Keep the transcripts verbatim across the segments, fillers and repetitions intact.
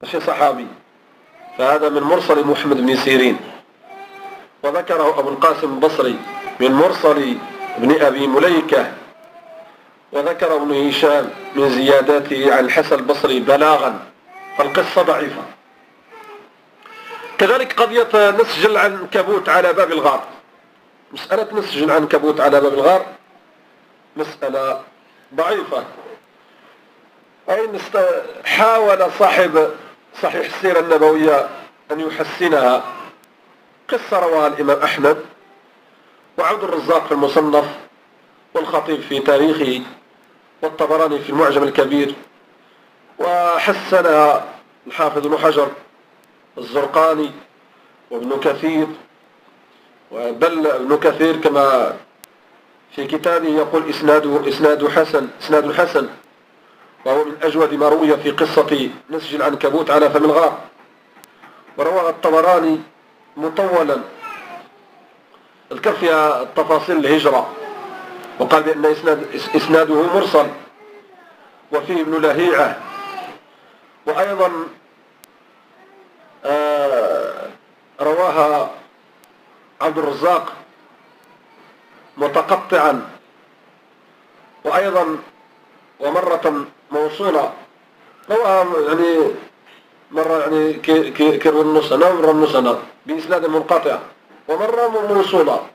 ماشي صحابي، فهذا من مرسل محمد بن سيرين. وذكره أبو القاسم البصري من مرسل ابن أبي مليكة، وذكر ابن هشام من زياداته عن الحسن البصري بلاغا، فالقصة ضعيفة. كذلك قضية نسج العنكبوت على باب الغار. مسألة نسج العنكبوت على باب الغار مسألة ضعيفة. أي حاول صاحب صحيح السيرة النبوية أن يحسنها. قصة رواها الإمام أحمد وعبد الرزاق في المصنف، والخطيب في تاريخه، والطبراني في المعجم الكبير، وحسنها الحافظ ابن حجر الزرقاني وابن كثير. وبل ابن كثير كما في كتابه يقول إسناده إسناد حسن إسناد حسن، وهو من أجود ما روي في قصة نسج العنكبوت على فم الغار. وروى الطبراني مطولا ذكر فيها تفاصيل الهجرة، وقال بأن إسناد إسناده مرسل وفيه ابن لهيعة. وأيضا آه رواها عبد الرزاق متقطعا، وأيضا ومرة موصولة. رواها يعني مرة يعني كيروي النص أنا ومرة النص أنا بإسناد منقطع، ومرة موصولة.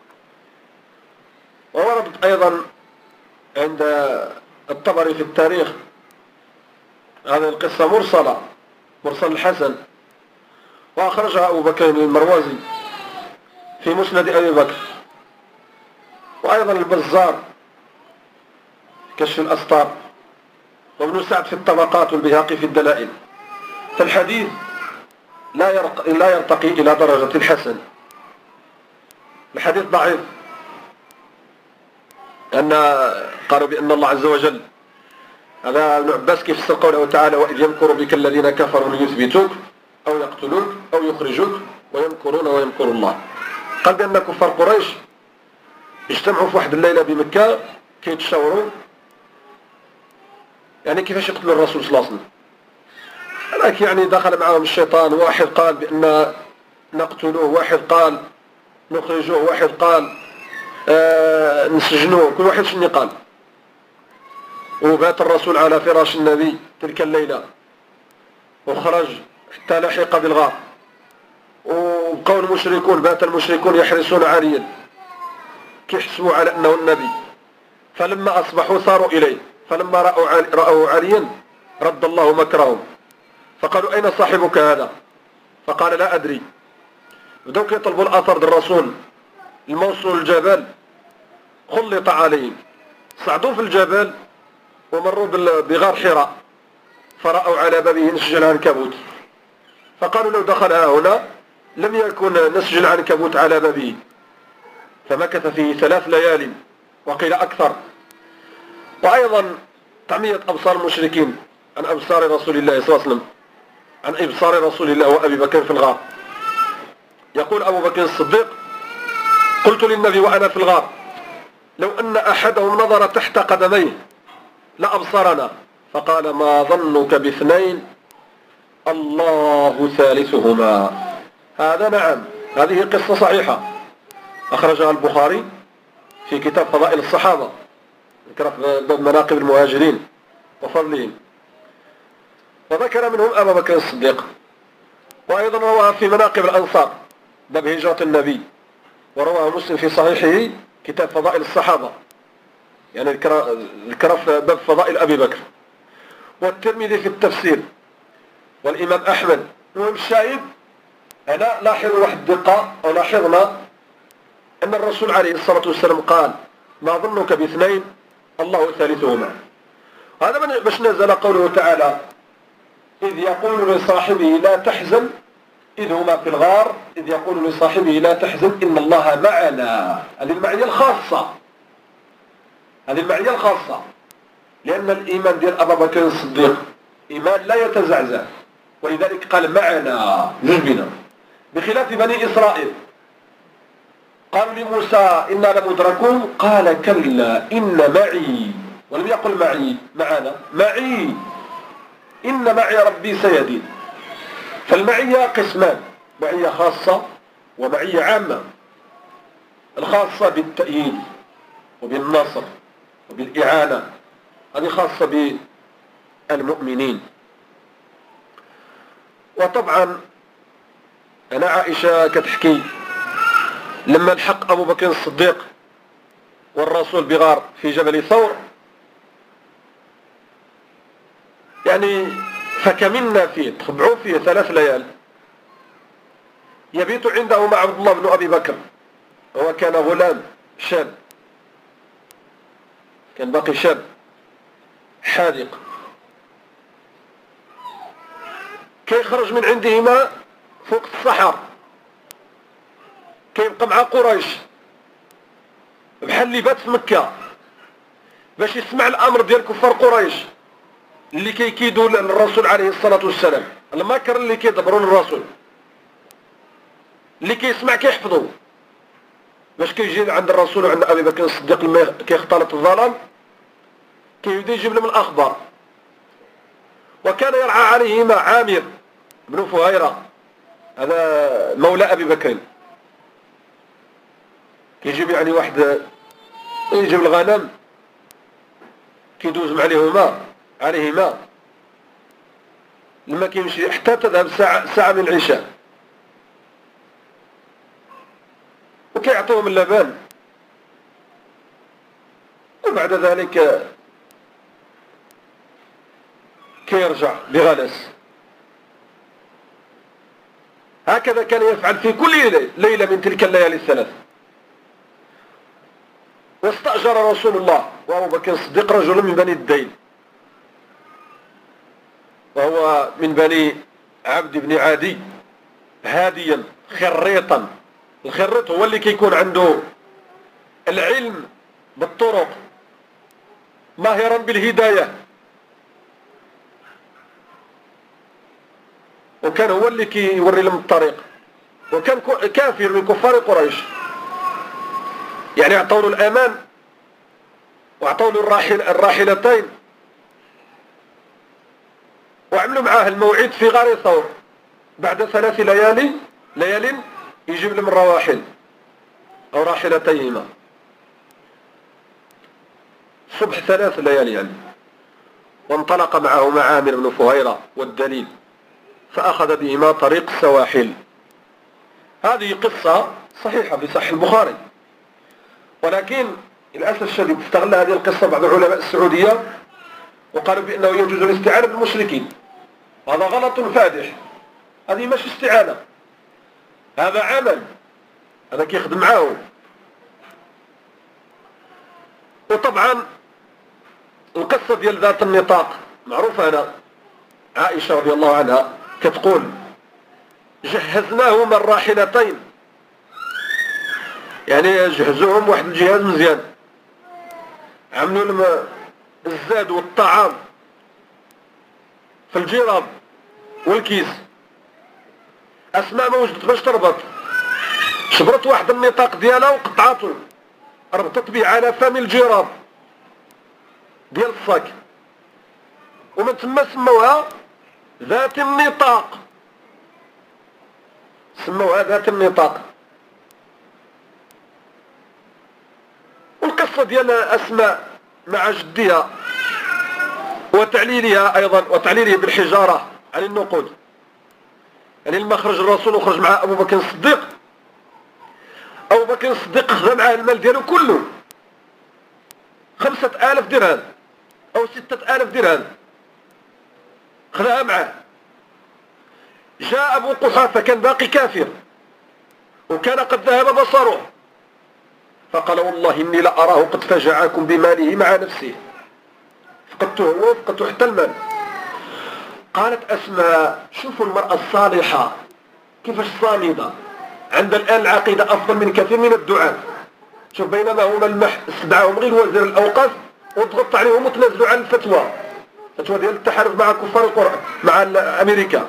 ووردت أيضا عند الطبري في التاريخ هذه القصة مرسلة، مرسل الحسن، وأخرجها أبو بكر المروزي في مسند أبي بكر، وأيضا البزار كشف الأسطار، وابن سعد في الطبقات، والبيهقي في الدلائل. فالحديث لا يرق... لا يرتقي إلى درجة الحسن. الحديث ضعيف، أن قالوا بأن الله عز وجل، هذا ابن عباس كيف فسر قوله تعالى: وإذ يمكر بك الذين كفروا ليثبتوك أو يقتلوك أو يخرجوك ويمكرون ويمكر الله. قال بأن كفار قريش اجتمعوا في واحد الليلة بمكة كيتشاوروا يعني كيفاش يقتلوا الرسول صلى الله عليه وسلم. لكن يعني دخل معهم الشيطان، واحد قال بأن نقتلوه، واحد قال نخرجوه، واحد قال آه نسجنوه، كل واحد شنو قال. وبات الرسول على فراش النبي تلك الليلة، وخرج حتى لحق بالغار، وبقوا المشركون، بات المشركون يحرسون عليا كيحسبوا على أنه النبي. فلما أصبحوا ثاروا إليه، فلما رأوا علي رأوا عليا رد الله مكرهم، فقالوا: أين صاحبك هذا؟ فقال: لا أدري. بدأوا يطلبوا الأثر للرسول الموصول الجبل، خلط عليهم، صعدوا في الجبل ومروا بغار حراء، فرأوا على بابه نسج العنكبوت، فقالوا: لو دخل هنا لم يكن نسج العنكبوت على بابه. فمكث فيه ثلاث ليال وقيل أكثر. وأيضا تعمية أبصار المشركين عن أبصار رسول الله صلى الله عليه وسلم، عن إبصار رسول الله وأبي بكر في الغار. يقول أبو بكر الصديق: قلت للنبي وأنا في الغار: لو أن أحدهم نظر تحت قدميه لأبصرنا. فقال: ما ظنك باثنين الله ثالثهما. هذا نعم، هذه قصة صحيحة أخرجها البخاري في كتاب فضائل الصحابة، ذكر في باب مناقب المهاجرين وفضلهم، وذكر منهم أبا بكر الصديق. وأيضا رواه في مناقب الأنصار باب هجرة النبي، ورواه مسلم في صحيحه كتاب فضائل الصحابة، يعني ذكر في باب فضائل أبي بكر، والترمذي في التفسير، والإمام أحمد. والشاهد هنا لاحظوا واحد الدقة، أو لاحظنا أن الرسول عليه الصلاة والسلام قال: ما ظنك باثنين الله ثالثهما. هذا باش نزل قوله تعالى: إذ يقول لصاحبه لا تحزن إذ هما في الغار إذ يقول لصاحبه لا تحزن إن الله معنا. هذه المعية الخاصة، هذه المعية الخاصة، لأن الإيمان ديال أبا بكر الصديق إيمان لا يتزعزع، ولذلك قال معنا جنبنا، بخلاف بني إسرائيل قالوا لموسى إنا لمدركون، قال كلا إن معي، ولم يقل معي معنا، معي إن معي ربي سيهدين. فالمعية قسمان: معية خاصة ومعية عامة. الخاصة بالتأييد وبالنصر وبالإعانة، هذه خاصة بالمؤمنين. وطبعا أنا عائشة كتحكي لما الحق أبو بكر الصديق والرسول بغار في جبل ثور، يعني فكمنا فيه، تخبعوا فيه ثلاث ليال، يبيت عنده مع عبد الله بن أبي بكر. هو كان غلام شاب، كان باقي شاب حاذق، كيخرج من عندهما فوق الصحر، كيبقى مع قريش بحال اللي بات في مكة باش يسمع الأمر ديال كفار قريش اللي كيكيدوا للرسول عليه الصلاة والسلام، المكر اللي كيدبروا للرسول، اللي كيسمع كيحفظوا، باش كيجي عند الرسول وعند أبي بكر الصديق لما كيختلط الظلام كيبدا يجيب لهم الأخبار. وكان يرعى عليهما عامر بن فهيرة، هذا مولى أبي بكر، كيجيب يعني واحد يجيب الغنم كيدوز عليهما عليهما لما كيمشي حتى تذهب ساعة, ساعة من العشاء، وكيعطيهم اللبن، وبعد ذلك كيرجع بغلس. هكذا كان يفعل في كل ليلة من تلك الليالي الثلاث. واستأجر رسول الله وأبو بكر الصديق رجل من بني الديل، وهو من بني عبد بن عدي، هاديا خريطا. الخريط هو اللي كيكون عنده العلم بالطرق، ماهرا بالهداية، وكان هو اللي كيوري لهم الطريق. وكان كافر من كفار قريش، يعني اعطوا له الامان واعطوا له الراحل الراحلتين، وعملوا معاه الموعد في غار ثور. بعد ثلاث ليالي ليال يجيب لهم الرواحل او راحلتيهما، صبح ثلاث ليالي يعني. وانطلق معهما عامر بن فهيرة والدليل، فأخذ بهما طريق السواحل. هذه قصة صحيحة في صحيح البخاري، ولكن للأسف الشديد استغل هذه القصة بعض علماء السعودية وقالوا بأنه يجوز الاستعانة بالمشركين. هذا غلط فادح، هذه مش استعانة، هذا عمل، هذا كيخدم معاهم. وطبعا القصة ديال ذات النطاق معروفة. أنا عائشة رضي الله عنها كتقول: جهزناهما الراحلتين، يعني جهزوهم واحد الجهاز مزيان، عملوا لهم الزاد والطعام في الجراب والكيس. أسماء ما وجدت باش تربط، شبرت واحد النطاق ديالها وقطعته، ربطت به على فم الجراب ديال الصاك، ومن ثم سموها ذات النطاق، سموها ذات النطاق. والقصة ديال أسماء مع جدها وتعليلها أيضا، وتعليلها بالحجارة عن النقود، يعني لما خرج الرسول وخرج مع أبو بكر الصديق، أبو بكر الصديق خذ معاه المال ديالو كله، خمسة آلاف درهم أو ستة آلاف درهم خذها معاه. جاء أبو قحافة كان باقي كافر وكان قد ذهب بصره، فقال: والله إني لأراه قد فجعكم بماله مع نفسه، فقدته هو وفقدته حتى المال. قالت أسماء: شوفوا المرأة الصالحة كيفاش صامدة، عند الآن العقيدة أفضل من كثير من الدعاة. شوف، بينما هما المح استدعاهم غير وزير الأوقاف وضغط عليهم وتنازلوا عن الفتوى، فتوى ديال التحالف مع كفار القرآن مع أمريكا.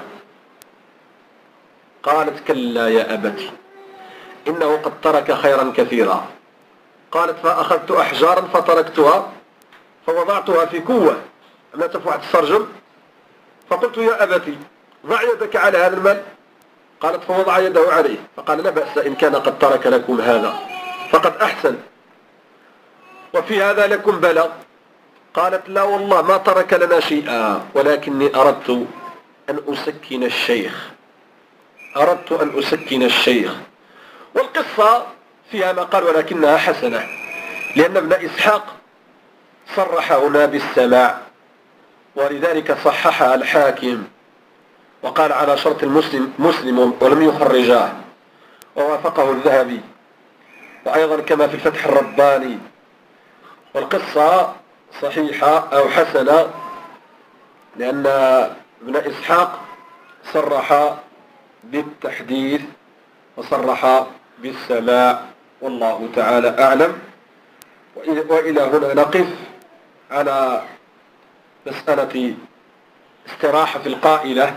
قالت: كلا يا أبتي إنه قد ترك خيرا كثيرا. قالت: فأخذت أحجارا فتركتها فوضعتها في كوة، عملتها في واحد السرجم، فقلت: يا أبتي ضع يدك على هذا المال. قالت فوضع يده عليه، فقال لا بأس إن كان قد ترك لكم هذا فقد أحسن، وفي هذا لكم بلاء. قالت لا والله ما ترك لنا شيئا، ولكني أردت أن أسكن الشيخ أردت أن أسكن الشيخ. والقصة فيها ما قال ولكنها حسنة، لأن ابن إسحاق صرح هنا بالسماع، ولذلك صححها الحاكم وقال على شرط المسلم مسلم ولم يخرجاه، ووافقه الذهبي، وأيضا كما في الفتح الرباني. والقصة صحيحة أو حسنة، لأن ابن إسحاق صرح بالتحديث وصرح بالسماع، والله تعالى أعلم. وإلى هنا نقف على مسألة استراحة في القائلة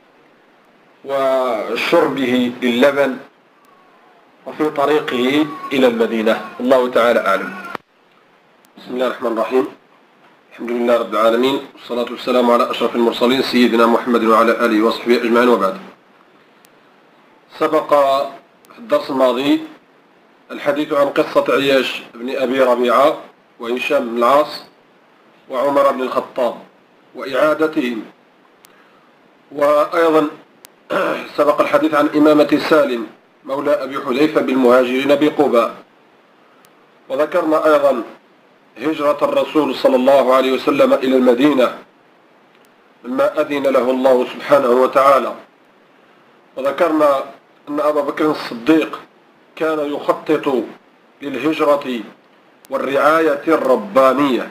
وشربه للبن وفي طريقه إلى المدينة، الله تعالى أعلم. بسم الله الرحمن الرحيم، الحمد لله رب العالمين، والصلاة والسلام على أشرف المرسلين سيدنا محمد وعلى آله وصحبه أجمعين، وبعد. سبق في الدرس الماضي الحديث عن قصة عياش بن أبي ربيعة وهشام بن العاص وعمر بن الخطاب وإعادتهم، وأيضا سبق الحديث عن إمامة سالم مولى أبي حذيفة بالمهاجرين بقباء، وذكرنا أيضا هجرة الرسول صلى الله عليه وسلم إلى المدينة لما أذن له الله سبحانه وتعالى، وذكرنا أن أبا بكر الصديق كان يخطط للهجرة والرعاية الربانية.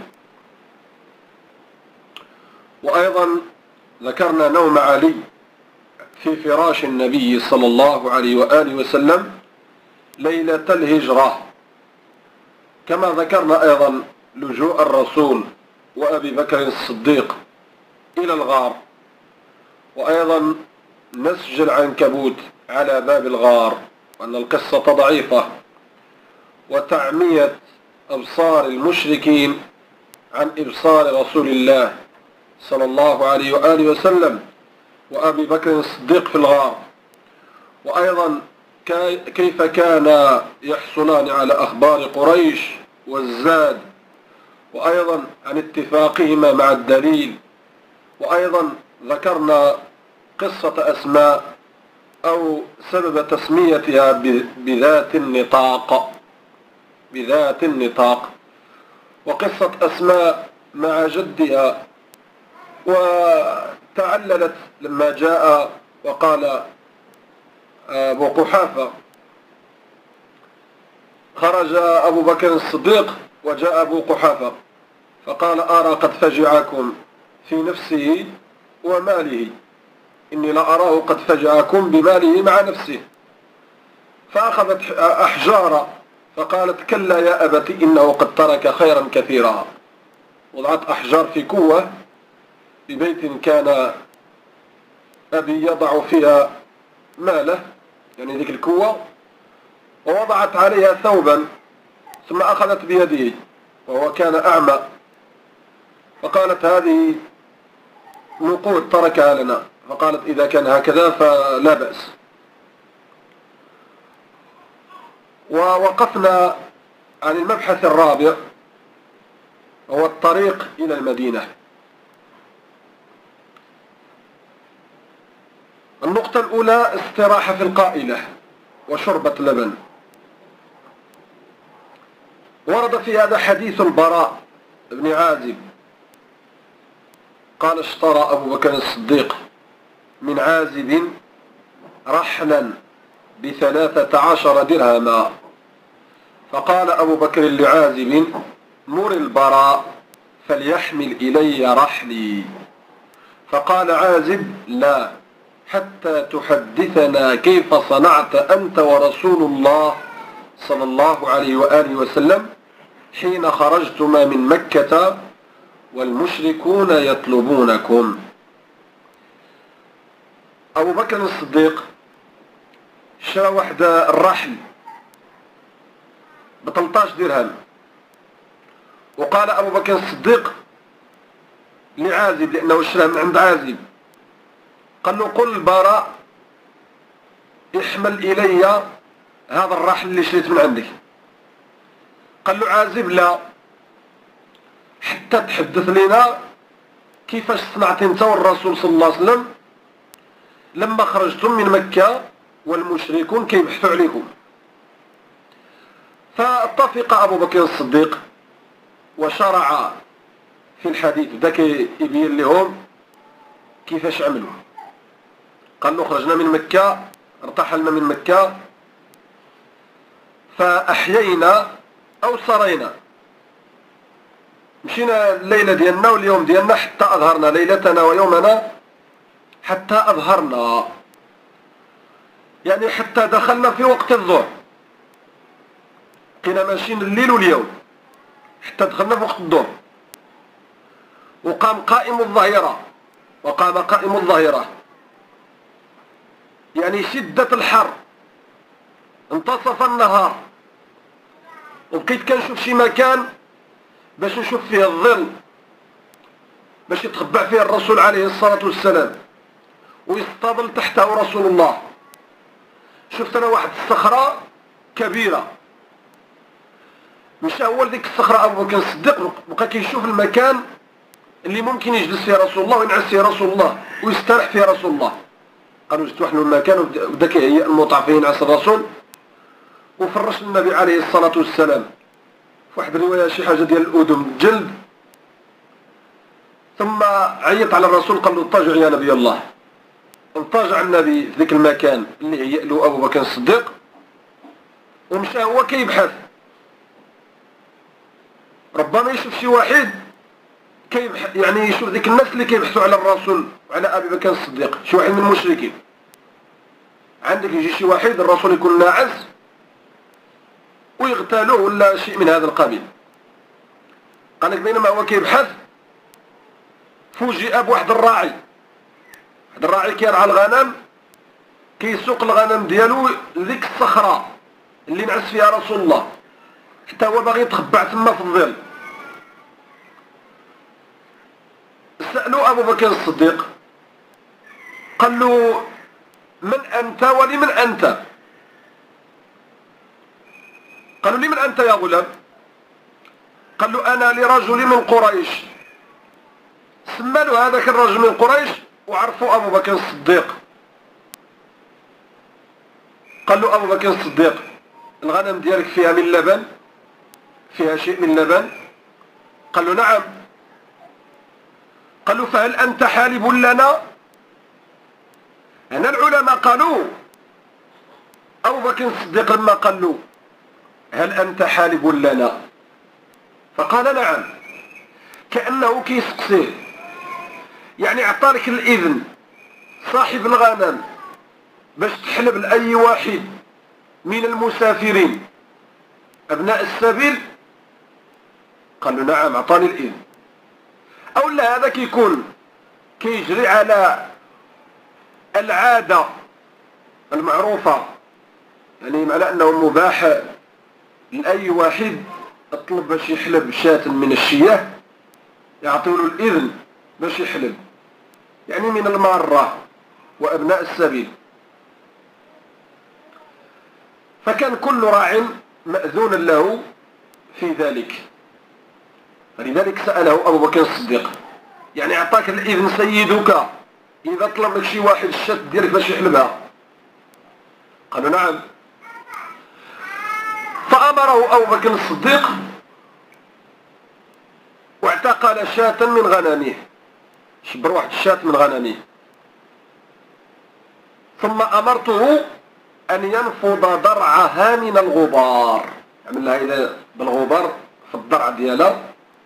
وأيضا ذكرنا نوم علي في فراش النبي صلى الله عليه وآله وسلم ليلة الهجرة، كما ذكرنا أيضا لجوء الرسول وأبي بكر الصديق إلى الغار، وأيضا نسج العنكبوت على باب الغار، وأن القصة ضعيفة، وتعمية أبصار المشركين عن إبصار رسول الله صلى الله عليه وآله وسلم وأبي بكر الصديق في الغار، وأيضا كيف كان يحصلان على أخبار قريش والزاد، وأيضا عن اتفاقهما مع الدليل. وأيضا ذكرنا قصة أسماء أو سبب تسميتها بذات النطاق بذات النطاق وقصة أسماء مع جدها، وتعللت لما جاء وقال أبو قحافة، خرج أبو بكر الصديق وجاء أبو قحافة فقال أرى قد فجعكم في نفسه وماله، إني لأراه قد فجعكم بماله مع نفسه. فأخذت أحجار فقالت كلا يا أبت إنه قد ترك خيرا كثيرا. وضعت أحجار في كوة ببيت كان أبي يضع فيها ماله، يعني ذيك الكوة، ووضعت عليها ثوبا، ثم أخذت بيده وهو كان أعمى، فقالت هذه نقود تركها لنا، فقالت إذا كان هكذا فلا بأس. ووقفنا عن المبحث الرابع وهو الطريق إلى المدينة. النقطة الأولى استراحة في القائلة وشربة لبن. ورد في هذا حديث البراء بن عازب قال اشترى أبو بكر الصديق من عازب رحلا بثلاثة عشر درهما، فقال أبو بكر لعازب مر البراء فليحمل إلي رحلي، فقال عازب لا حتى تحدثنا كيف صنعت أنت ورسول الله صلى الله عليه وآله وسلم حين خرجتما من مكة والمشركون يطلبونكم. أبو بكر الصديق شرى واحد الرحل ب ثلاثة عشر درهم، وقال أبو بكر الصديق لعازب لأنه شرى من عند عازب، قال له قل البراء احمل إلي هذا الرحل اللي شريت من عندك. قال له عازب لا، حتى تحدث لنا كيفاش صنعت انت والرسول صلى الله عليه وسلم لما خرجتم من مكة والمشركون كيبحثوا عليكم. فاتفق أبو بكر الصديق وشرع في الحديث، بدا كيبين لهم كيفاش عملوا. قال له خرجنا من مكة، ارتحلنا من مكة، فأحيينا أو سرينا، مشينا الليلة ديالنا واليوم ديالنا حتى أظهرنا، ليلتنا ويومنا حتى أظهرنا، يعني حتى دخلنا في وقت الظهر، بقينا ماشيين الليل واليوم حتى دخلنا في وقت الظهر. وقام قائم الظهيرة، وقام قائم الظهيرة، يعني شدة الحر، انتصف النهار، وبقيت كنشوف شي مكان باش نشوف فيه الظل باش يتخبع فيه الرسول عليه الصلاة والسلام ويستظل تحته رسول الله. شفت انا واحد الصخرة كبيرة، مشى هو لديك الصخرة أبو بكر الصديق، بقى كيشوف المكان اللي ممكن يجلس فيه رسول الله وينعس فيه رسول الله ويستريح فيه رسول الله. قالوا جبت واحد المكان وبدا كيهيئ الموضع فيه ينعس الرسول، وفرش النبي عليه الصلاة والسلام في واحد الرواية شي حاجة ديال الأذن جلد، ثم عيط على الرسول قال له اضطجع يا نبي الله. اضطجع النبي في ذاك المكان اللي هيئ له أبو بكر الصديق، ومشى هو كيبحث، ربما يشوف شي واحد كيبحث، يعني يشوف ذيك الناس اللي كيبحثوا على الرسول وعلى أبي بكر الصديق، شي واحد من المشركين. عندك يجي شي واحد الرسول يكون ناعس ويغتالوه ولا شيء من هذا القبيل. قال لك بينما هو كيبحث فوجئ بواحد الراعي، واحد الراعي كيرعى الغنم، كيسوق الغنم ديالو لذيك الصخرة اللي نعس فيها رسول الله، حتى هو باغي يتخبع تما في الظل. سألوا أبو بكر الصديق قال له من أنت ولمن أنت؟ قالوا لمن أنت يا غلام؟ قال له أنا لرجل من قريش. سمى له هذاك الرجل من قريش وعرفوا أبو بكر الصديق. قال له أبو بكر الصديق الغنم ديالك فيها من لبن؟ فيها شيء من لبن؟ قال له نعم. قال له فهل أنت حالب لنا؟ هنا العلماء قالوا أبو بكر الصديق لما قال له هل أنت حالب لنا؟ فقال نعم، كأنه كيسقسيه، يعني اعطالك الإذن صاحب الغنم باش تحلب لأي واحد من المسافرين أبناء السبيل؟ قال له نعم اعطاني الإذن. أو لا هذا كيكون كيجري على العادة المعروفة، يعني على أنه مباح لأي واحد اطلب باش يحلب شاة من الشياه يعطيوا له الإذن باش يحلب، يعني من المارة وأبناء السبيل. فكان كل راع مأذونا له في ذلك، فلذلك سأله أبو بكر الصديق، يعني أعطاك الإذن سيدك إذا طلب لك شي واحد الشاة ديالك باش يحلبها؟ قالوا نعم. فأمره أبو بكر الصديق واعتقل شاة من غنمه، شبر واحد الشاة من غنمه، ثم أمرته أن ينفض درعها من الغبار، عمل لها إلى بالغبار في الدرع ديالها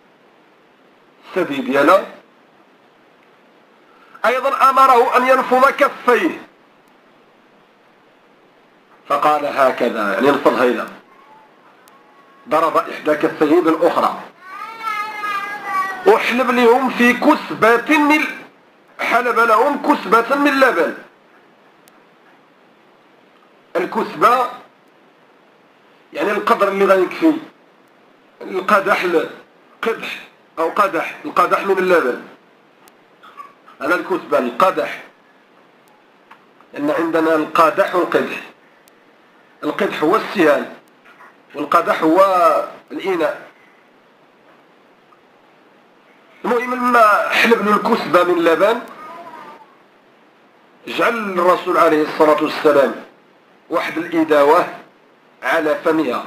الثدي ديالها. أيضا أمره أن ينفض كفيه، فقال هكذا، يعني ينفض هيدا، ضرب إحدى كفيه بالأخرى، وحلب لهم في كسبة من حلب لهم كسبة من لبن. الكسبة يعني القدر اللي غيكفي، القدح القدح أو قدح القدح من اللبن، هذا الكسبة القدح. أن عندنا القادح والقدح. القدح هو السهال والقدح هو الإناء. المهم لما حلب له الكسبة من لبن جعل الرسول عليه الصلاة والسلام واحد الإداوة على فمها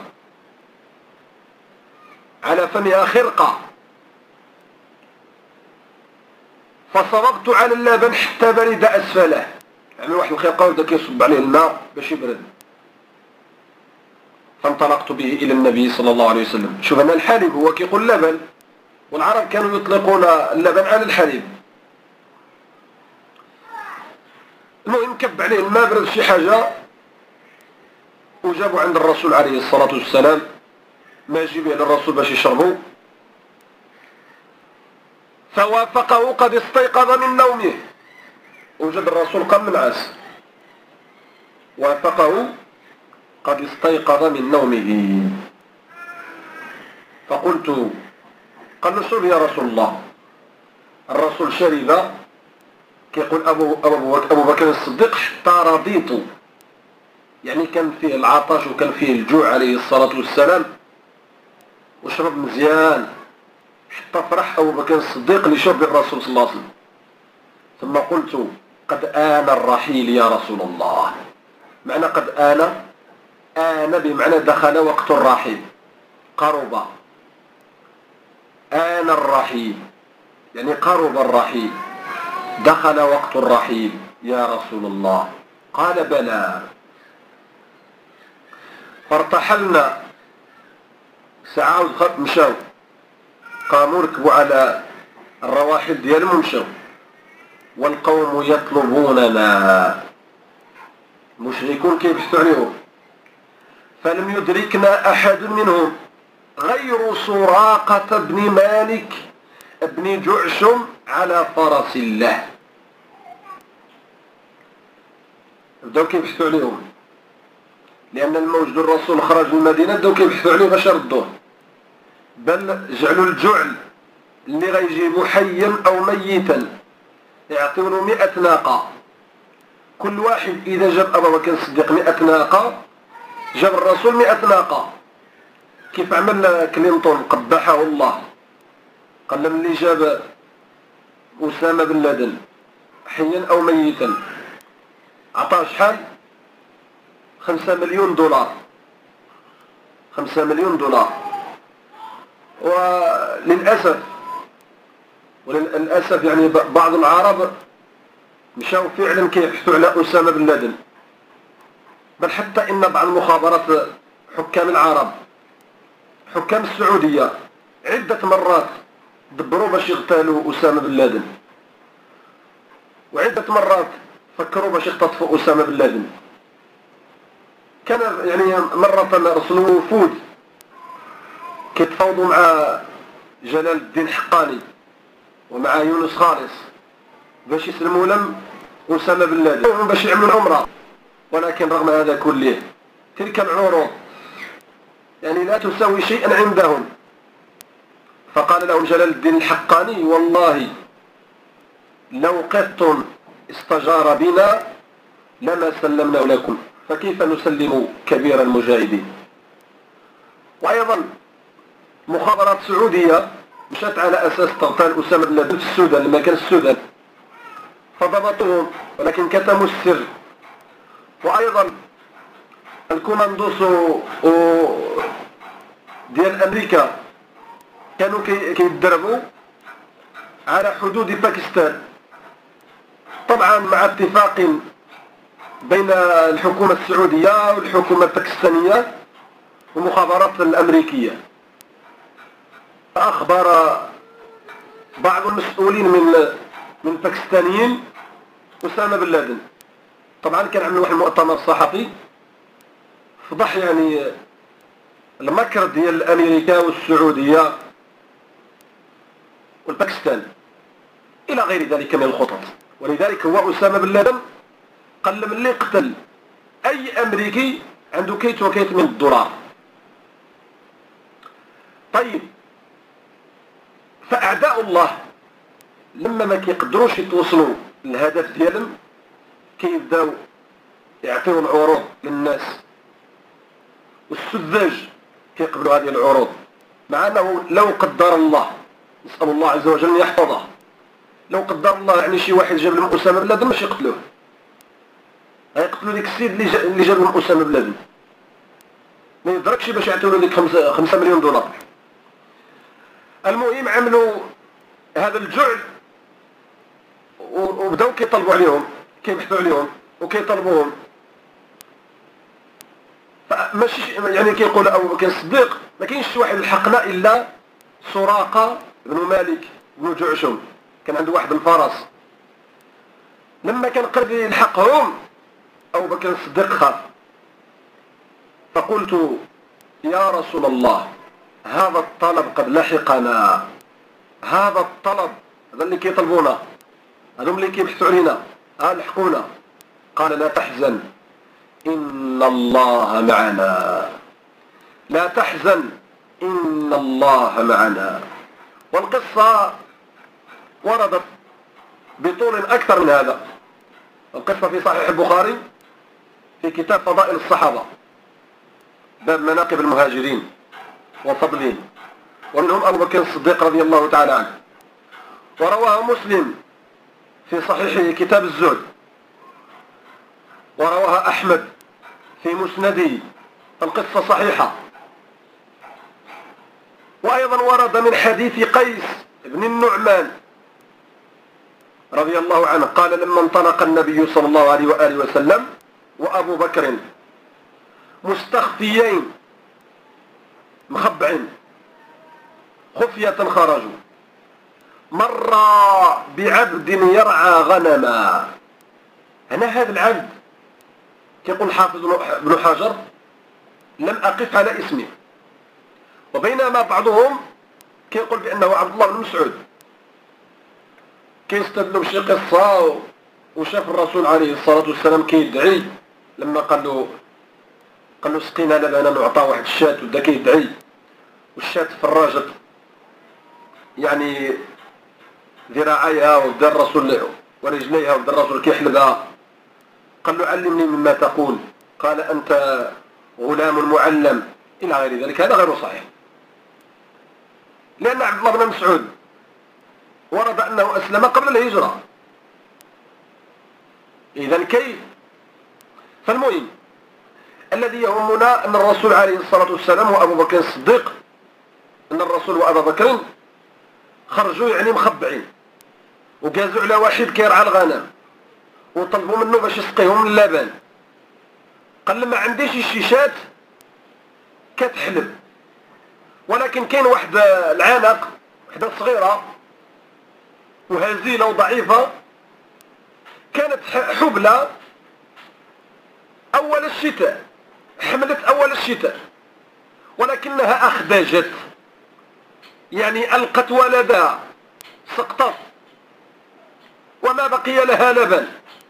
على فمها خرقة، فصببت على اللبن حتى برد أسفله، يعني واحد الخرقة وبدا كيصب عليه الماء باش يبرد. فانطلقت به إلى النبي صلى الله عليه وسلم. شوف أن الحليب هو كيقول لبن، والعرب كانوا يطلقون اللبن على الحليب. المهم كب عليه الماء برد شي حاجة وجابوا عند الرسول عليه الصلاة والسلام، ما جيب إلى الرسول باش يشربوا، فوافقه قد استيقظ من نومه. وجد الرسول قام من عاس، وافقه قد استيقظ من نومه. فقلت قال له شرب يا رسول الله. الرسول شرب كيقول أبو, أبو, أبو بكر الصديق حتى رضيت، يعني كان فيه العطش وكان فيه الجوع عليه الصلاة والسلام، وشرب مزيان حتى فرح أبو بكر الصديق لشرب الرسول صلى الله عليه وسلم. ثم قلت قد آن الرحيل يا رسول الله. معنى قد آن، آن بمعنى دخل وقت الرحيل، قرب. آن الرحيل يعني قرب الرحيل، دخل وقت الرحيل يا رسول الله. قال بلى. فارتحلنا ساعة مشاو، قاموا ركبوا على الرواحل ديالهم ومشاو، والقوم يطلبوننا، المشركون كيبحثوا عليهم. فلم يدركنا أحد منهم غير سراقة بن مالك بن جعشم على فرس الله. بداو كيبحثوا عليهم، لأن الموجود الرسول خرج من المدينة، بداو كيبحثوا عليه باش يردوه، بل جعلوا الجعل اللي غيجيبوا حيا أو ميتا يعطونه مئة ناقة. كل واحد إذا جاب أبا بكر الصديق مئة ناقة جاب الرسول مئة ناقة. كيف عمل كلينتون قبحه الله، قال لهم اللي جاب أسامة بن لادن حيا أو ميتا عطاه شحال؟ خمسة مليون دولار. خمسة مليون دولار. وللأسف وللأسف يعني بعض العرب مشاو فعلا كيبحثوا على أسامة بن لادن، بل حتى إن بعض المخابرات حكام العرب حكام السعودية عدة مرات دبروا باش يغتالوا أسامة بن لادن، وعدة مرات فكروا باش يختطفوا أسامة بن لادن. كان يعني مرة رسلوا وفود كيتفاوضوا مع جلال الدين حقاني ومع يونس خالص باش يسلموا لهم أسامة بن لادن باش يعملوا العمرة. ولكن رغم هذا كله تلك العروض يعني لا تساوي شيئا عندهم. فقال لهم جلال الدين الحقاني والله لو قط استجار بنا لما سلمنا لكم، فكيف نسلم كبير المجاهدين. وأيضا مخابرات سعودية مشت على أساس تغتال أسامة بن لادن في السودان لما كان السودان، فضبطوهم ولكن كتموا السر. وأيضا الكوماندوس ديال أمريكا كانوا كيتدربوا على حدود باكستان، طبعا مع اتفاق بين الحكومة السعودية والحكومة الباكستانية والمخابرات الأمريكية. فأخبر بعض المسؤولين من من الباكستانيين أسامة بن لادن. طبعا كان عملوا واحد المؤتمر صحفي فضح يعني المكر ديال أمريكا والسعودية والباكستان إلى غير ذلك من الخطط. ولذلك هو أسامة بن لادن قال لهم اللي قتل أي أمريكي عنده كيت وكيت من الدولار. طيب فأعداء الله لما ما كيقدروش يتوصلوا للهدف ديالهم كيبداو يعطيو العروض للناس، والسذاج كيقبلوا هذه العروض، مع انه لو قدر الله، نسأل الله عز وجل ان يحفظه، لو قدر الله يعني شي واحد جاب لهم اسامه بن لادن ماشي يقتلوه، غيقتلوا ديك السيد اللي جا- اللي جاب لهم اسامه بن لادن، ما يدركش باش يعطيو له ديك خمسة, خمسة مليون دولار. المهم عملوا هذا الجعل وبداو كيطلبوا عليهم، كيبحثوا عليهم وكيطلبوهم. فماشي يعني كيقول او كان الصديق ما كاينش شي واحد لحقنا الا سراقه بن مالك بن جعشم، كان عنده واحد الفرس. لما كان قرب يلحقهم ابو بكر الصديق خاف، فقلت يا رسول الله هذا الطلب قد لحقنا، هذا الطلب هذا اللي كيطلبونا، هذوم اللي كيبحثوا علينا، ها لحقونا. قال لا تحزن إن الله معنا، لا تحزن إن الله معنا. والقصة وردت بطول أكثر من هذا. القصة في صحيح البخاري في كتاب فضائل الصحابة، باب مناقب المهاجرين وفضلهم، ومنهم أبو بكر الصديق رضي الله تعالى عنه. ورواها مسلم في صحيحه كتاب الزهد، ورواها أحمد في مسنده، القصة صحيحة. وأيضا ورد من حديث قيس بن النعمان رضي الله عنه قال لما انطلق النبي صلى الله عليه وآله وسلم وأبو بكر مستخفيين مخبعين خفية خرجوا، مر بعبد يرعى غنما. هنا هذا العبد كيقول حافظ ابن حجر لم أقف على اسمه، وبينما بعضهم كيقول بأنه عبد الله بن مسعود، كيستدلوا بشي قصة وشاف الرسول عليه الصلاة والسلام كيدعي لما قال له قال له سقينا لبنا نعطى واحد الشاة، ودا كيدعي والشاة فراجت يعني ذراعيها ودا الرسول ورجليها ودا الرسول كيحلبها. قال له علمني مما تقول، قال أنت غلام معلم إلى غير ذلك. هذا غير صحيح، لأن عبد الله بن مسعود ورد أنه أسلم قبل الهجرة، إذن كيف؟ فالمهم الذي يهمنا أن الرسول عليه الصلاة والسلام وأبو بكر الصديق، أن الرسول وأبا بكر خرجوا يعني مخبعين، وجازوا على واحد كيرعى الغنم وطلبوا منه باش يسقيهم اللبن. قال لما عنديش الشيشات كتحلب، ولكن كاين واحد العنق وحده صغيره وهزيله وضعيفه كانت حبلى اول الشتاء، حملت اول الشتاء، ولكنها اخدجت يعني القت ولدها، سقطت وما بقي لها لبن.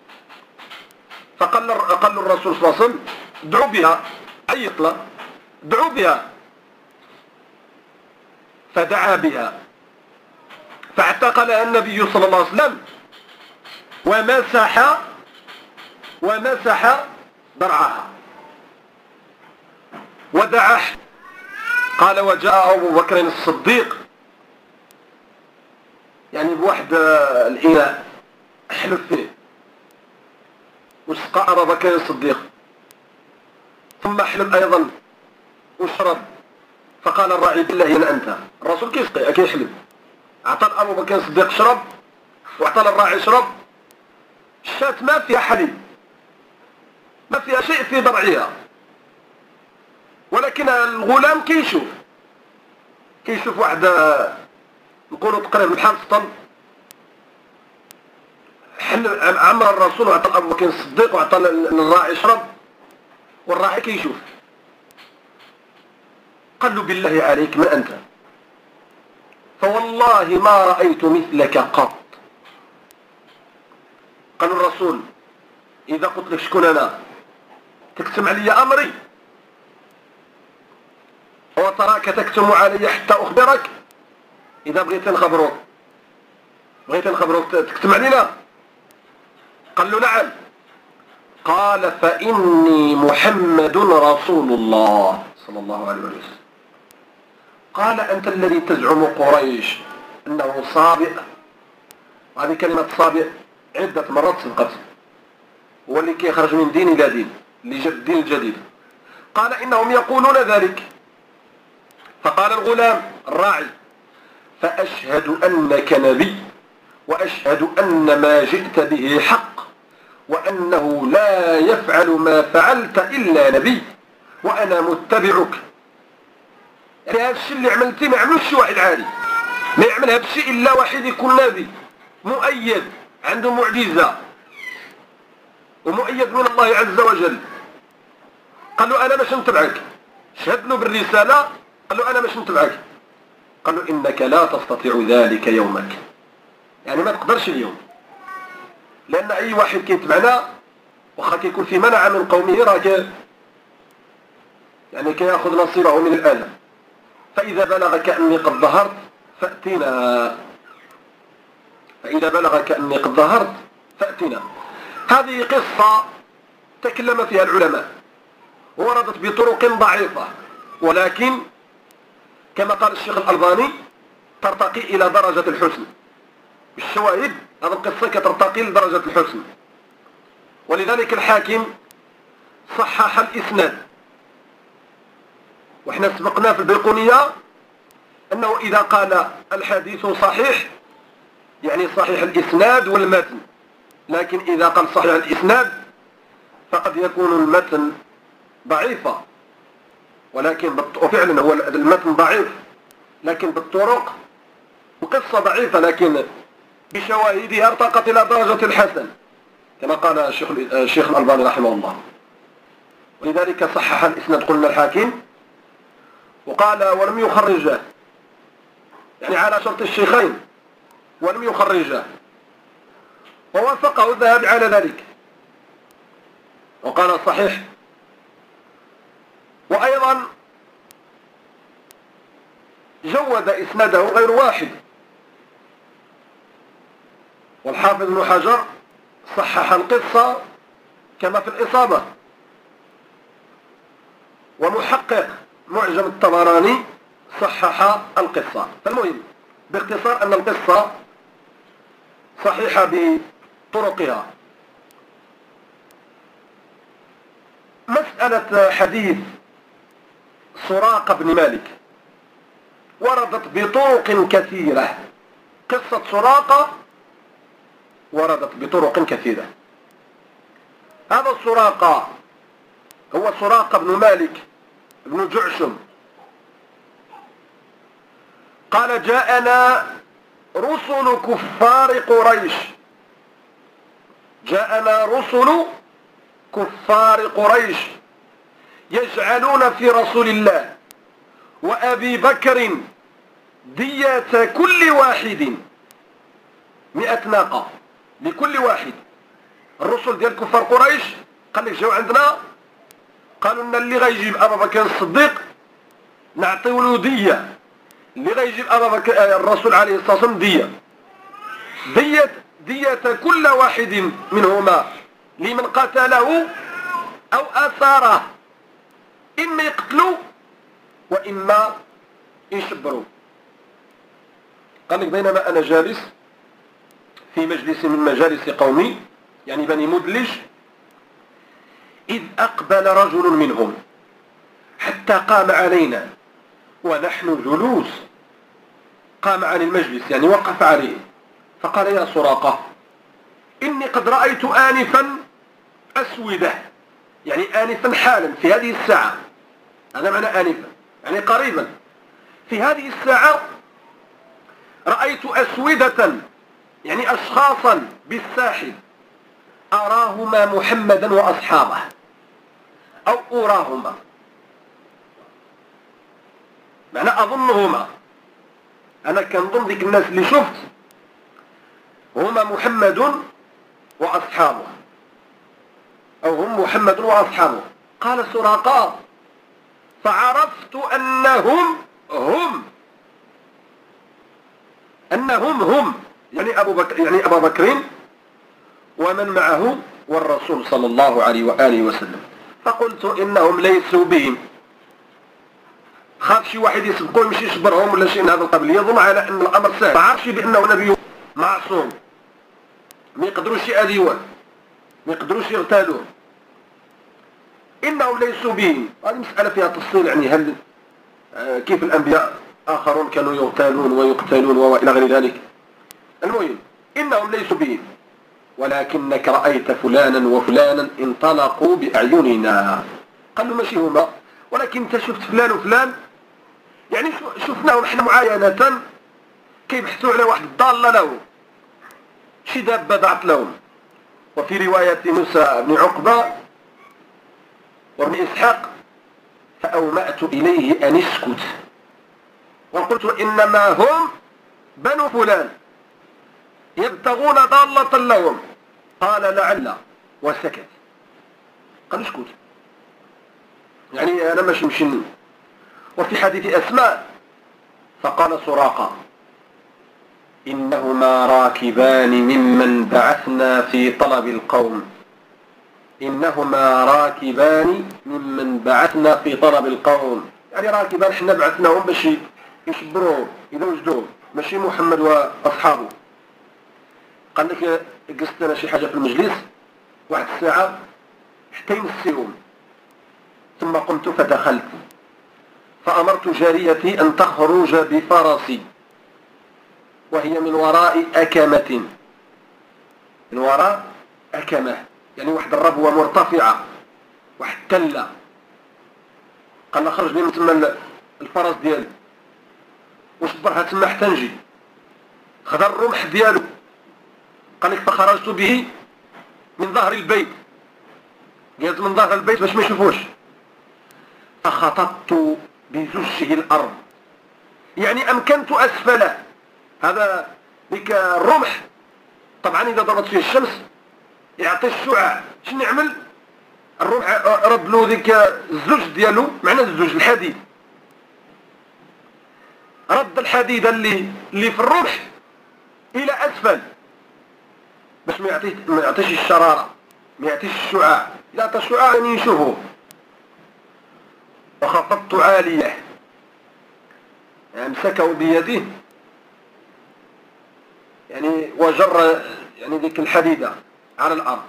فقال قال الرسول صلى الله عليه وسلم ادعوا بها، عيط له ادعوا بها. فدعا بها فاعتقلها النبي صلى الله عليه وسلم ومسح ومسح درعها ودعا. قال وجاء أبو بكر الصديق يعني بواحد الإناء حلف فيه وسقى أبا بكر الصديق، ثم حلف أيضا وشرب. فقال الراعي بالله أنا أنت. الرسول كيسقي كيحلف، أعطى أبو بكر الصديق شرب وأعطى الراعي شرب. الشاة ما فيها حليب، ما فيها شيء في ضرعها، ولكن الغلام كيشوف كيشوف واحد نقولوا تقريبا بحال السطل. عمر الرسول وعطى ابو بكر الصديق وعطى للراعي يشرب، والراعي كيشوف. قال له بالله عليك من انت؟ فوالله ما رايت مثلك قط. قال الرسول اذا قلت لك شكون انا تكتم علي امري وتراك تكتم علي حتى اخبرك؟ اذا بغيت نخبروك بغيت نخبروك تكتم علينا؟ قال له نعم. قال فإني محمد رسول الله صلى الله عليه وسلم. قال أنت الذي تزعم قريش أنه صابئ. هذه كلمة صابئ عدة مرات سبقت، هو اللي كيخرج من دين إلى دين للدين الجديد. قال إنهم يقولون ذلك. فقال الغلام الراعي فأشهد أنك نبي وأشهد أن ما جئت به حق وأنه لا يفعل ما فعلت إلا نبي وأنا متبعك. يعني هذا الشيء اللي عملتي ما عملوش شي واحد عادي، ما يعمل هذا الشيء إلا واحد يكون نبي مؤيد عنده معجزة ومؤيد من الله عز وجل. قال له أنا باش نتبعك، شهد له بالرسالة. قال له أنا باش نتبعك. قال له إنك لا تستطيع ذلك يومك، يعني ما تقدرش اليوم، لأن أي واحد كيتبعنا وخا كيكون في منع من قومه راه يعني كيأخذ نصيبه من الأذى. فإذا بلغك أني قد ظهرت فأتنا، فإذا بلغك أني قد ظهرت فأتنا. هذه قصة تكلم فيها العلماء وردت بطرق ضعيفة، ولكن كما قال الشيخ الألباني ترتقي إلى درجة الحسن. بالشواهد هذه القصة كترتقي لدرجة الحسن، ولذلك الحاكم صحح الإسناد. وإحنا سبقنا في البيقونية أنه إذا قال الحديث صحيح يعني صحيح الإسناد والمتن، لكن إذا قال صحيح الإسناد فقد يكون المتن ضعيفا، ولكن وفعلا هو المتن ضعيف لكن بالطرق القصة ضعيفة لكن بشواهدها ارتقت إلى درجة الحسن كما قال الشيخ الشيخ الألباني رحمه الله. ولذلك صحح الإسناد قلنا الحاكم، وقال ولم يخرجه، يعني على شرط الشيخين ولم يخرجه، ووافقه الذهبي على ذلك وقال صحيح. وأيضا جود إسناده غير واحد، والحافظ ابن حجر صحح القصة كما في الإصابة، ومحقق معجم الطبراني صحح القصة. فالمهم باختصار أن القصة صحيحة بطرقها. مسألة حديث سراقة بن مالك وردت بطرق كثيرة. قصة سراقة وردت بطرق كثيرة. هذا السراقة هو سراقة بن مالك بن جعشم. قال جاءنا رسل كفار قريش، جاءنا رسل كفار قريش يجعلون في رسول الله وأبي بكر دية كل واحد مئة ناقة لكل واحد. الرسل ديال كفار قريش قال لك جاو عندنا قالوا لنا اللي غيجيب أبا بكر الصديق نعطيو له دية، اللي غيجيب أبا بكر الرسول عليه الصلاة والسلام دية دية دية كل واحد منهما لمن قتله أو أثاره، إما يقتلوا وإما يشبروا. قال لك بينما أنا جالس في مجلس من مجالس قومي يعني بني مدلج إذ أقبل رجل منهم حتى قام علينا ونحن جلوس. قام عن المجلس يعني وقف عليه فقال يا سراقة إني قد رأيت آنفا أسودة، يعني آنفا حالا في هذه الساعة، هذا معنى آنفا يعني قريبا، في هذه الساعة رأيت أسودة يعني أشخاصا بالساحل أراهما محمدا وأصحابه أو أراهما، معنى أظنهما، أنا كنظن ذيك الناس اللي شفت هما محمد وأصحابه أو هم محمد وأصحابه. قال سراقة فعرفت أنهم هم أنهم هم يعني أبو بكر يعني أبا بكر ومن معه والرسول صلى الله عليه وآله وسلم. فقلت إنهم ليسوا بهم. خاف شي واحد يسبقوا يمشي يشبرهم ولا شيء من هذا القبيل، يظن على أن الأمر سهل، ما عرفش بأنه نبي معصوم، ما يقدروش يأذيوه، ما يقدروش يغتالوه. إنهم ليسوا بهم، هذه مسألة فيها تفصيل، يعني هل آه كيف الأنبياء آخرون كانوا يغتالون ويقتلون وإلى غير ذلك. المهم إنهم ليسوا بهم ولكنك رأيت فلانا وفلانا انطلقوا بأعيننا. قال له ماشي هما، ولكن انت شفت فلان وفلان، يعني شفناهم احنا معاينة كيبحثوا على واحد ضالة لهم، شي دابة ضاعت لهم. وفي رواية موسى بن عقبة وابن إسحاق فأومأت إليه أن اسكت وقلت إنما هم بنو فلان يبتغون ضالة لهم. قال لعل وسكت. قال اسكت، يعني أنا مش مشن. وفي حديث أسماء فقال سراقة إنهما راكبان ممن بعثنا في طلب القوم، إنهما راكبان ممن بعثنا في طلب القوم، يعني راكبان احنا بعثناهم باش يشبروهم إذا وجدوهم، ماشي محمد وأصحابه. قال لك قست أنا شي حاجة في المجلس واحد الساعة حتى ينسيهم، ثم قمت فدخلت فأمرت جاريتي أن تخرج بفرسي وهي من وراء أكمة، من وراء أكمة يعني واحد الربوة مرتفعة، واحد تلة. قال لها خرج لي من تما الفرس ديالي وصبرها تما حتى نجي. خذ الرمح ديالو، قال لك فخرجت به من ظهر البيت، جيت من ظهر البيت باش ما يشوفوش، فخططت بزجه الأرض، يعني أمكنت أسفله. هذا ذيك الرمح طبعا إذا ضربت فيه الشمس يعطي الشعاع، شنو يعمل الرمح؟ رد له ذيك الزوج ديالو، معنى الزوج الحديد، رد الحديد اللي اللي في الرمح إلى أسفل باش ما يعطيش ما يعطيش الشرارة، ما يعطيش الشعاع. إذا عطى الشعاع يعني يشوفه. وخفضت عالية، أمسكه بيده يعني وجر يعني ذيك الحديدة على الأرض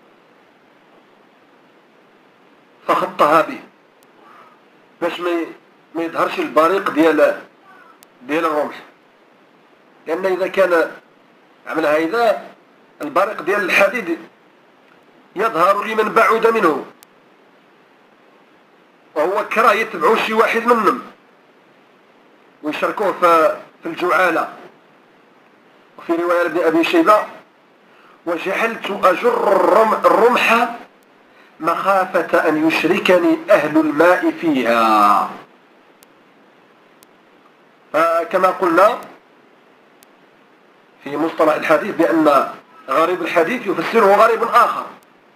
فخطها به باش ما ما يظهرش البريق ديال ديال الرمح، لأن إذا كان عملها إذا البريق ديال الحديد يظهر لمن بعد منه، وهو كره يتبعوا شي واحد منهم ويشاركوه في الجعالة. وفي رواية ابن أبي شيبة وجعلت أجر الرمح مخافة أن يشركني أهل الماء فيها. فكما قلنا في مصطلح الحديث بأن غريب الحديث يفسره غريب آخر.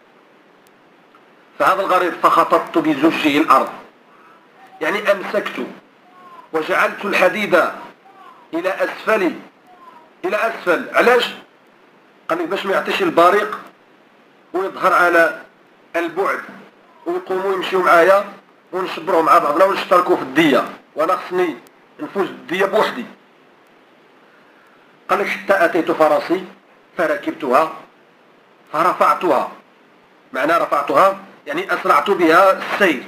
فهذا الغريب فخططت بزجه الأرض، يعني أمسكت وجعلت الحديد إلى أسفل إلى أسفل. علاش؟ قال لي باش ما يعطيش البريق ويظهر على البعد ويقوموا يمشيوا معايا ونشبروا مع بعضنا ونشتركوا في الدية، وانا خصني نفوز الدية بوحدي. قال لك حتى أتيت فرسي فركبتها فرفعتها، معنى رفعتها يعني أسرعت بها السير،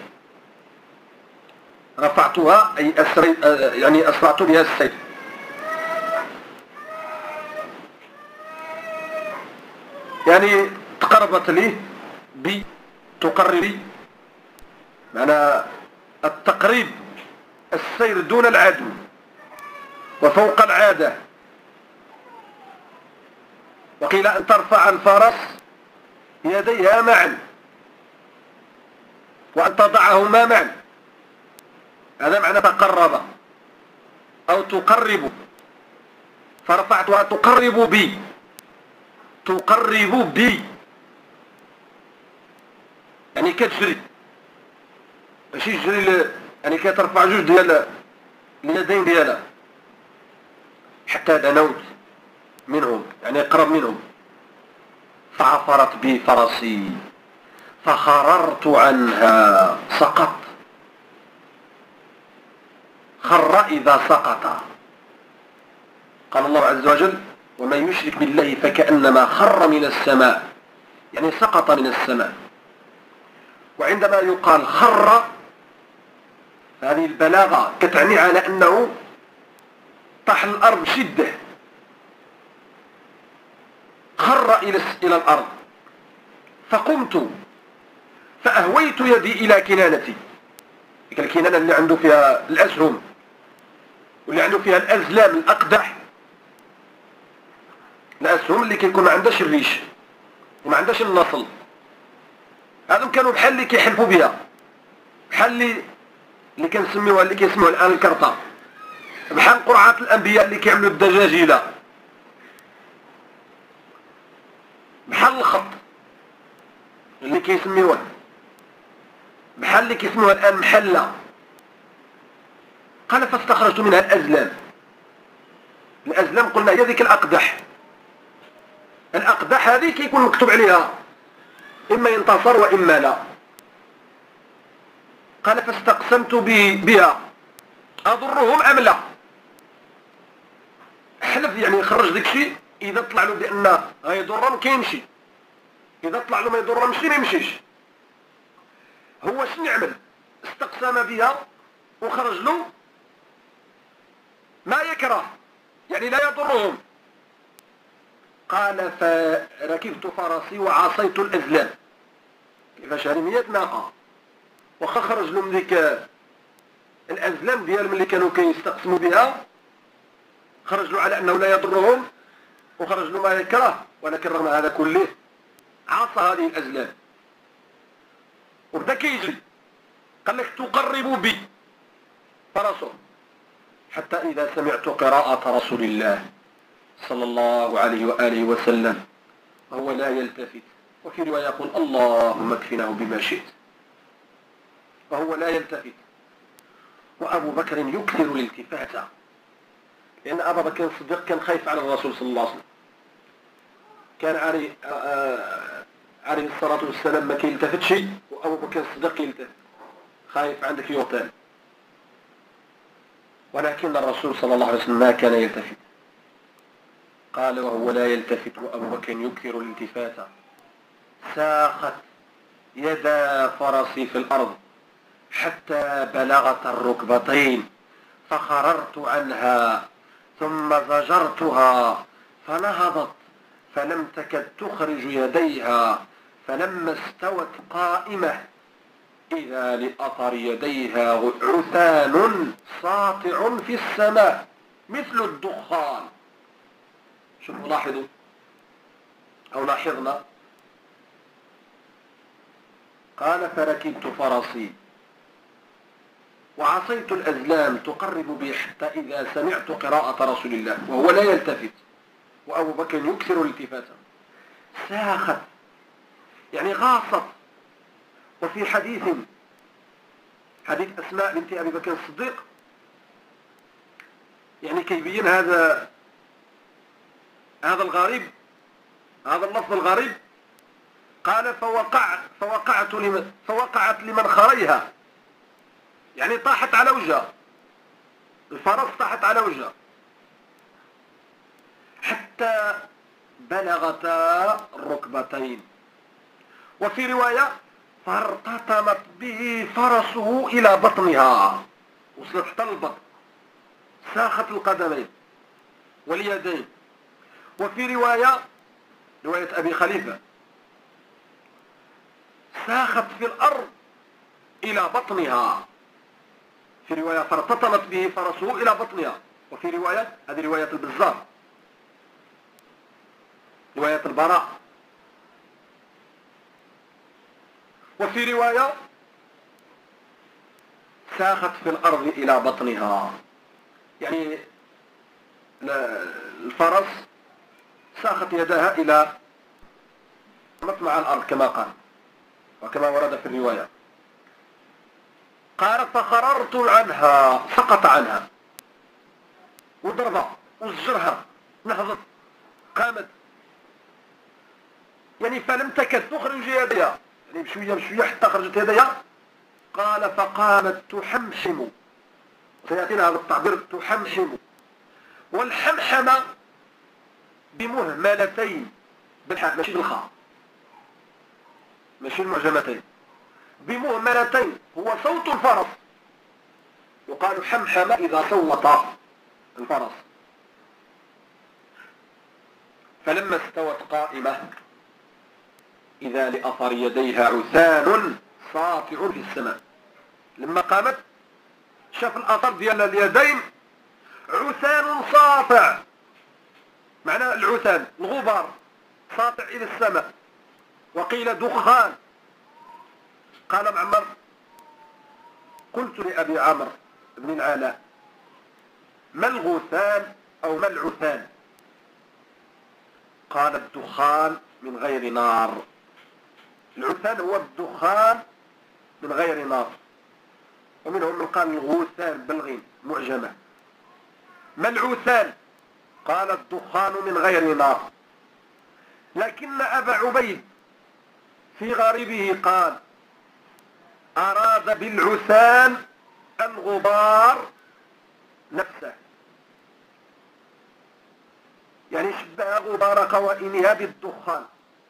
رفعتها أي أسرع يعني أسرعت بها السير. يعني تقربت لي بتقربي، معنى التقريب السير دون العدو وفوق العادة. وقيل أن ترفع الفرس يديها معا وأن تضعهما معا، هذا معنى تقرب أو تقرب. فرفعتها تقرب بي، تقرب بي يعني كتجري، ماشي تجري يعني كترفع جوج ديال اليدين ديالها حتى دنوت منهم، يعني قرب منهم. فعثرت بي فرسي فخررت عنها، سقط. خر إذا سقط. قال الله عز وجل: ومن يشرك بالله فكأنما خر من السماء، يعني سقط من السماء. وعندما يقال خر، هذه البلاغة تعني على أنه طاح الأرض بشدة، خر إلى الأرض. فقمت فأهويت يدي إلى كنانتي، الكنانة اللي عنده فيها الأسهم واللي عنده فيها الأزلام، الأقدح، الأسهم اللي كيكون ما عندهاش الريش وما عندهاش النصل. هذم كانوا بحال اللي كيحلفوا بها، بحال اللي اللي كنسميوها اللي كيسموها الآن الكرطة، بحال قرعات الأنبياء اللي كيعملوا الدجاجيلة، بحال الخط اللي كيسميوها، بحال اللي كيسموها الآن محلة. قال: فاستخرجت منها الأزلام. الأزلام قلنا هي ذيك الأقدح. الأقدح هذه كيكون مكتوب عليها إما ينتصر وإما لا. قال: فاستقسمت بها أضرهم أم لا. حلف، يعني يخرج داك الشيء، إذا طلع له بأن غيضرهم كيمشي، إذا طلع له ما يضرهمش ما يمشيش. هو شنو يعمل؟ استقسم بها وخرج له ما يكره، يعني لا يضرهم. قال: فركبت فرسي وعصيت الأزلام. كيفاش؟ هذه مية ناقة، وخا خرج له من ديك الأزلام ديال ملي كانوا كيستقسموا بها، خرج له على أنه لا يضرهم وخرج له ما يكره، ولكن رغم هذا كله عصى هذه الأزلام وبدا كيجري. قال لك: تقرب بي فرسه حتى إذا سمعت قراءة رسول الله صلى الله عليه وآله وسلم وهو لا يلتفت، وفي رواية يقول: اللهم اكفناه بما شئت، وهو لا يلتفت. وأبو بكر يكثر الالتفات، لأن أبا بكر الصديق كان خايف على الرسول صلى الله عليه وسلم، كان عليه عليه الصلاة والسلام ما كيلتفتش، وأبو بكر الصديق يلتفت، خايف عندك يغتال. ولكن الرسول صلى الله عليه وسلم ما كان يلتفت. قال: وهو لا يلتفت وأبو بكر يكثر الالتفات، ساخت يدا فرسي في الأرض حتى بلغت الركبتين، فخررت عنها ثم زجرتها فنهضت فلم تكد تخرج يديها، فلما استوت قائمة إذا لأثر يديها عثان ساطع في السماء مثل الدخان. شوفوا، لاحظوا أو لاحظنا. قال: فركبت فرسي وعصيت الأزلام تقرب بي حتى إذا سمعت قراءة رسول الله وهو لا يلتفت، وأبو بكر يكثر الالتفاتا. ساخت يعني غاصت. وفي حديث حديث أسماء بنت أبي بكر الصديق يعني كيبين هذا هذا الغريب، هذا اللفظ الغريب. قال: فوقع فوقعت لمن فوقعت لمن خريها، يعني طاحت على وجهها، الفرس طاحت على وجهها حتى بلغتا الركبتين. وفي رواية: فارتطمت به فرسه إلى بطنها، وصلت حتى البطن، ساخت القدمين واليدين. وفي رواية رواية أبي خليفة: ساخت في الأرض إلى بطنها. في رواية: فارتطمت به فرسه إلى بطنها. وفي رواية، هذه رواية البزار، رواية البراء. وفي رواية: ساخت في الأرض إلى بطنها، يعني الفرس ساخت يدها إلى مطمع الأرض كما قال وكما ورد في الرواية. قال: فخررت عنها، سقط عنها وضربها وزجرها، نهضت قامت. يعني فلم تكد تخرج يديها، يعني بشوية بشوية حتى خرجت يديها. قال فقامت تحمحم، سيأتينا هذا التعبير تحمحم، والحمحمة بمهملتين بالحاء ماشي بالخاء، ماشي المعجمتين، بمهملتين، هو صوت الفرس، يقال حمحم إذا صوت الفرس. فلما استوت قائمة إذا لأثر يديها عثان ساطع في السماء. لما قامت شاف الأثر ديال اليدين عثان ساطع، معنى العثان الغبار ساطع إلى السماء، وقيل دخان. قال معمر قلت لأبي عمرو بن العلاء ما الغثان أو ما العثان؟ قال الدخان من غير نار. العثان هو الدخان من غير نار، ومنهم من قال الغثان بالغين معجمة. ما العثان؟ قال الدخان من غير نار. لكن أبا عبيد في غريبه قال أراد بالعثان الغبار نفسه، يعني شبه غبار قوائمها بالدخان،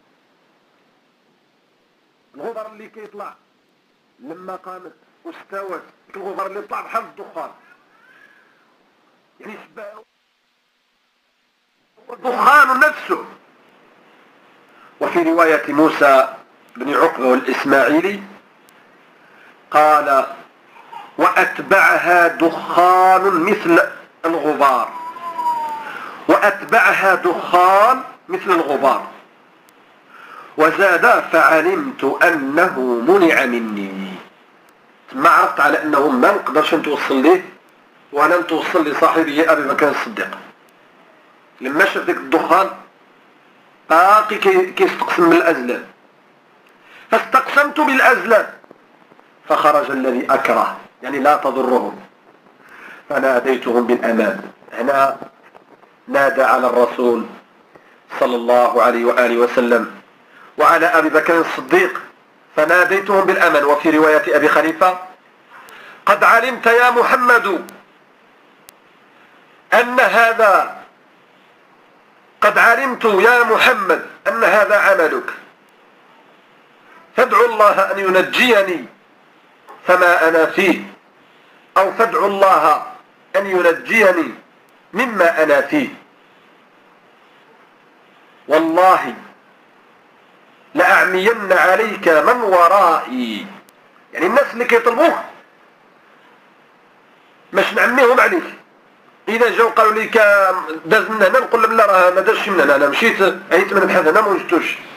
الغبار اللي كيطلع لما قامت واستوت، الغبار اللي طلع بحال الدخان، يعني شبه الدخان نفسه. وفي رواية موسى بن عقبة والإسماعيلي قال وأتبعها دخان مثل الغبار، وأتبعها دخان مثل الغبار، وزاد فعلمت أنه منع مني. ما عرفت على أنه ما نقدرش نتوصل ليه وأنا نتوصل لصاحبه أبي بكر الصديق. لما شاف ذلك الدخان باقي كيستقسم بالأزلام، فاستقسمت بالأزلام فخرج الذي أكره، يعني لا تضرهم، فناديتهم بالأمان. هنا نادى على الرسول صلى الله عليه وآله وسلم وعلى أبي بكر الصديق فناديتهم بالأمان. وفي رواية أبي خليفة قد علمت يا محمد أن هذا قد علمت يا محمد أن هذا عملك، فادعوا الله أن ينجيني فما أنا فيه، أو فادعوا الله أن ينجيني مما أنا فيه، والله لأعمين عليك من ورائي. يعني الناس اللي كيطلبوك مش نعميهم عليك. إذا جاو قالوا لي داز من هنا نقول لهم لا راه ما دازش من هنا، أنا مشيت عيت من البحث هنا ما وجدتوش،